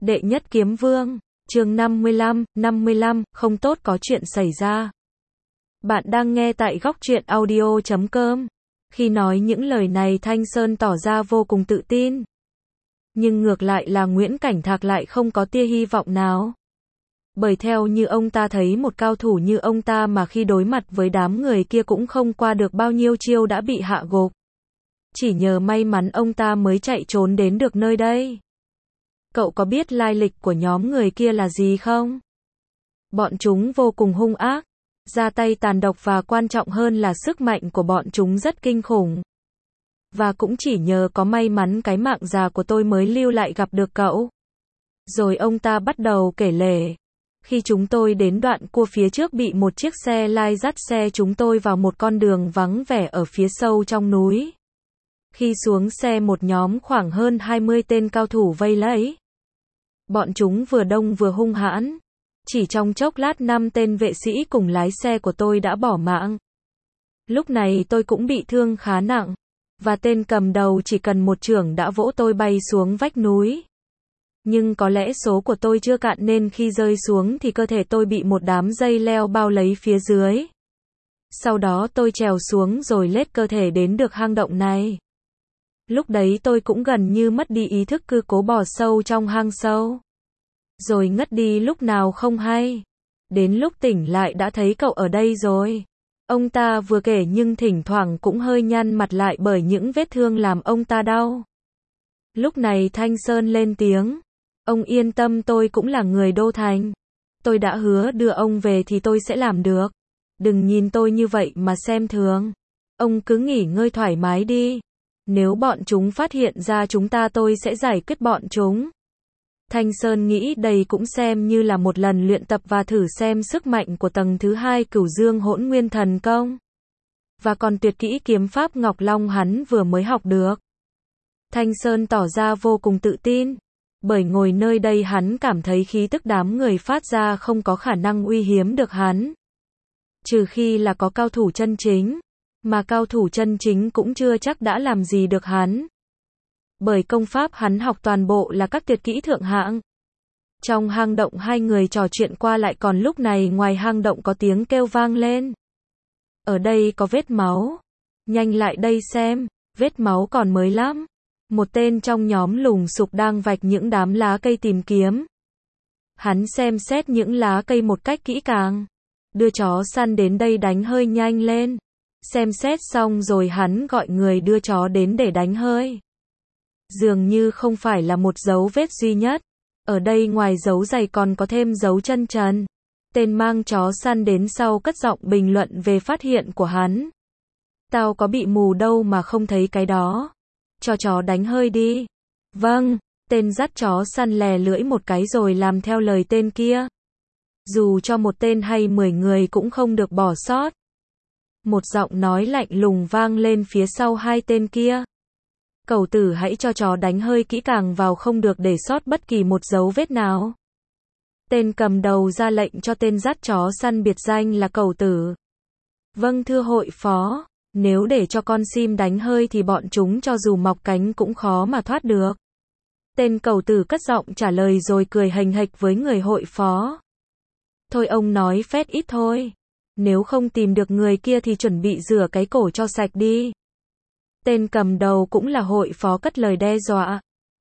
Đệ nhất kiếm vương, chương 55, không tốt có chuyện xảy ra. Bạn đang nghe tại góc truyện audio.com. Khi nói những lời này Thanh Sơn tỏ ra vô cùng tự tin. Nhưng ngược lại là Nguyễn Cảnh Thạc lại không có tia hy vọng nào. Bởi theo như ông ta thấy một cao thủ như ông ta mà khi đối mặt với đám người kia cũng không qua được bao nhiêu chiêu đã bị hạ gục. Chỉ nhờ may mắn ông ta mới chạy trốn đến được nơi đây. Cậu có biết lai lịch của nhóm người kia là gì không? Bọn chúng vô cùng hung ác, ra tay tàn độc và quan trọng hơn là sức mạnh của bọn chúng rất kinh khủng. Và cũng chỉ nhờ có may mắn cái mạng già của tôi mới lưu lại gặp được cậu. Rồi ông ta bắt đầu kể lể. Khi chúng tôi đến đoạn cua phía trước bị một chiếc xe lai dắt xe chúng tôi vào một con đường vắng vẻ ở phía sâu trong núi. Khi xuống xe một nhóm khoảng hơn 20 tên cao thủ vây lấy. Bọn chúng vừa đông vừa hung hãn. Chỉ trong chốc lát 5 tên vệ sĩ cùng lái xe của tôi đã bỏ mạng. Lúc này tôi cũng bị thương khá nặng. Và tên cầm đầu chỉ cần một chưởng đã vỗ tôi bay xuống vách núi. Nhưng có lẽ số của tôi chưa cạn nên khi rơi xuống thì cơ thể tôi bị một đám dây leo bao lấy phía dưới. Sau đó tôi trèo xuống rồi lết cơ thể đến được hang động này. Lúc đấy tôi cũng gần như mất đi ý thức cứ cố bò sâu trong hang sâu. Rồi ngất đi lúc nào không hay. Đến lúc tỉnh lại đã thấy cậu ở đây rồi. Ông ta vừa kể nhưng thỉnh thoảng cũng hơi nhăn mặt lại bởi những vết thương làm ông ta đau. Lúc này Thanh Sơn lên tiếng. Ông yên tâm, tôi cũng là người Đô Thành. Tôi đã hứa đưa ông về thì tôi sẽ làm được. Đừng nhìn tôi như vậy mà xem thường. Ông cứ nghỉ ngơi thoải mái đi. Nếu bọn chúng phát hiện ra chúng ta tôi sẽ giải quyết bọn chúng. Thanh Sơn nghĩ đây cũng xem như là một lần luyện tập và thử xem sức mạnh của tầng thứ 2 Cửu Dương Hỗn Nguyên Thần Công. Và còn tuyệt kỹ kiếm pháp Ngọc Long hắn vừa mới học được. Thanh Sơn tỏ ra vô cùng tự tin. Bởi ngồi nơi đây hắn cảm thấy khí tức đám người phát ra không có khả năng uy hiếp được hắn. Trừ khi là có cao thủ chân chính. Mà cao thủ chân chính cũng chưa chắc đã làm gì được hắn. Bởi công pháp hắn học toàn bộ là các tuyệt kỹ thượng hạng. Trong hang động hai người trò chuyện qua lại còn lúc này ngoài hang động có tiếng kêu vang lên. Ở đây có vết máu. Nhanh lại đây xem, vết máu còn mới lắm. Một tên trong nhóm lùng sục đang vạch những đám lá cây tìm kiếm. Hắn xem xét những lá cây một cách kỹ càng. Đưa chó săn đến đây đánh hơi nhanh lên. Xem xét xong rồi hắn gọi người đưa chó đến để đánh hơi. Dường như không phải là một dấu vết duy nhất. Ở đây ngoài dấu giày còn có thêm dấu chân trần. Tên mang chó săn đến sau cất giọng bình luận về phát hiện của hắn. Tao có bị mù đâu mà không thấy cái đó. Cho chó đánh hơi đi. Vâng, tên dắt chó săn lè lưỡi một cái rồi làm theo lời tên kia. Dù cho một tên hay 10 người cũng không được bỏ sót. Một giọng nói lạnh lùng vang lên phía sau hai tên kia. Cẩu tử hãy cho chó đánh hơi kỹ càng vào, không được để sót bất kỳ một dấu vết nào. Tên cầm đầu ra lệnh cho tên dắt chó săn biệt danh là Cẩu tử. Vâng thưa hội phó, nếu để cho con sim đánh hơi thì bọn chúng cho dù mọc cánh cũng khó mà thoát được. Tên Cẩu tử cất giọng trả lời rồi cười hềnh hệch với người hội phó. Thôi ông nói phét ít thôi. Nếu không tìm được người kia thì chuẩn bị rửa cái cổ cho sạch đi. Tên cầm đầu cũng là hội phó cất lời đe dọa.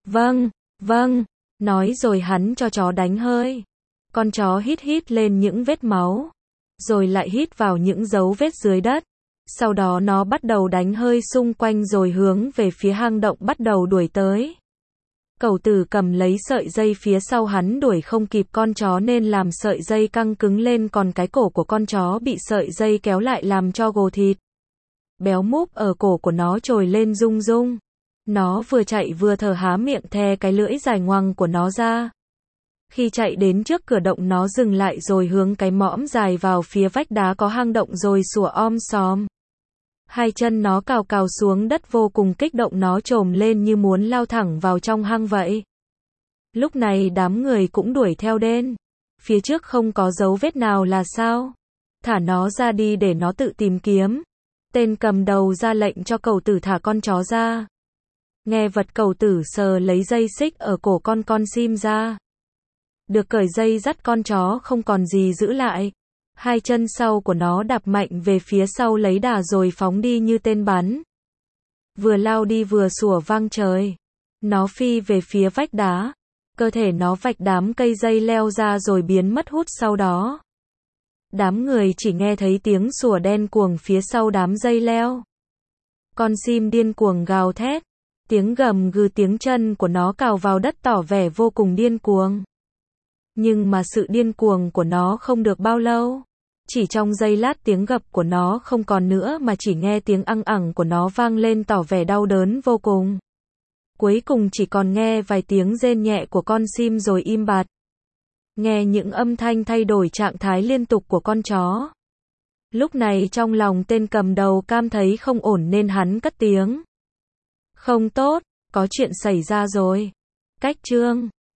Vâng, nói rồi hắn cho chó đánh hơi. Con chó hít lên những vết máu. Rồi lại hít vào những dấu vết dưới đất. Sau đó nó bắt đầu đánh hơi xung quanh rồi hướng về phía hang động bắt đầu đuổi tới. Cẩu tử cầm lấy sợi dây phía sau hắn đuổi không kịp con chó nên làm sợi dây căng cứng lên, còn cái cổ của con chó bị sợi dây kéo lại làm cho gồ thịt. Béo múp ở cổ của nó trồi lên rung rung. Nó vừa chạy vừa thở há miệng thè cái lưỡi dài ngoằng của nó ra. Khi chạy đến trước cửa động nó dừng lại rồi hướng cái mõm dài vào phía vách đá có hang động rồi sủa om sòm. Hai chân nó cào cào xuống đất vô cùng kích động, nó trồm lên như muốn lao thẳng vào trong hang vậy. Lúc này đám người cũng đuổi theo đến. Phía trước không có dấu vết nào là sao? Thả nó ra đi để nó tự tìm kiếm. Tên cầm đầu ra lệnh cho Cẩu tử thả con chó ra. Nghe vật Cẩu tử sờ lấy dây xích ở cổ con sim ra. được cởi dây dắt con chó không còn gì giữ lại. Hai chân sau của nó đạp mạnh về phía sau lấy đà rồi phóng đi như tên bắn. Vừa lao đi vừa sủa vang trời. Nó phi về phía vách đá. Cơ thể nó vạch đám cây dây leo ra rồi biến mất hút sau đó. Đám người chỉ nghe thấy tiếng sủa đen cuồng phía sau đám dây leo. Con sim điên cuồng gào thét. Tiếng gầm gừ, tiếng chân của nó cào vào đất tỏ vẻ vô cùng điên cuồng. Nhưng mà sự điên cuồng của nó không được bao lâu. Chỉ trong giây lát tiếng gập của nó không còn nữa mà chỉ nghe tiếng ăng ẳng của nó vang lên tỏ vẻ đau đớn vô cùng. Cuối cùng chỉ còn nghe vài tiếng rên nhẹ của con sim rồi im bặt. Nghe những âm thanh thay đổi trạng thái liên tục của con chó. Lúc này trong lòng tên cầm đầu cam thấy không ổn nên hắn cất tiếng. Không tốt, có chuyện xảy ra rồi. Cách chương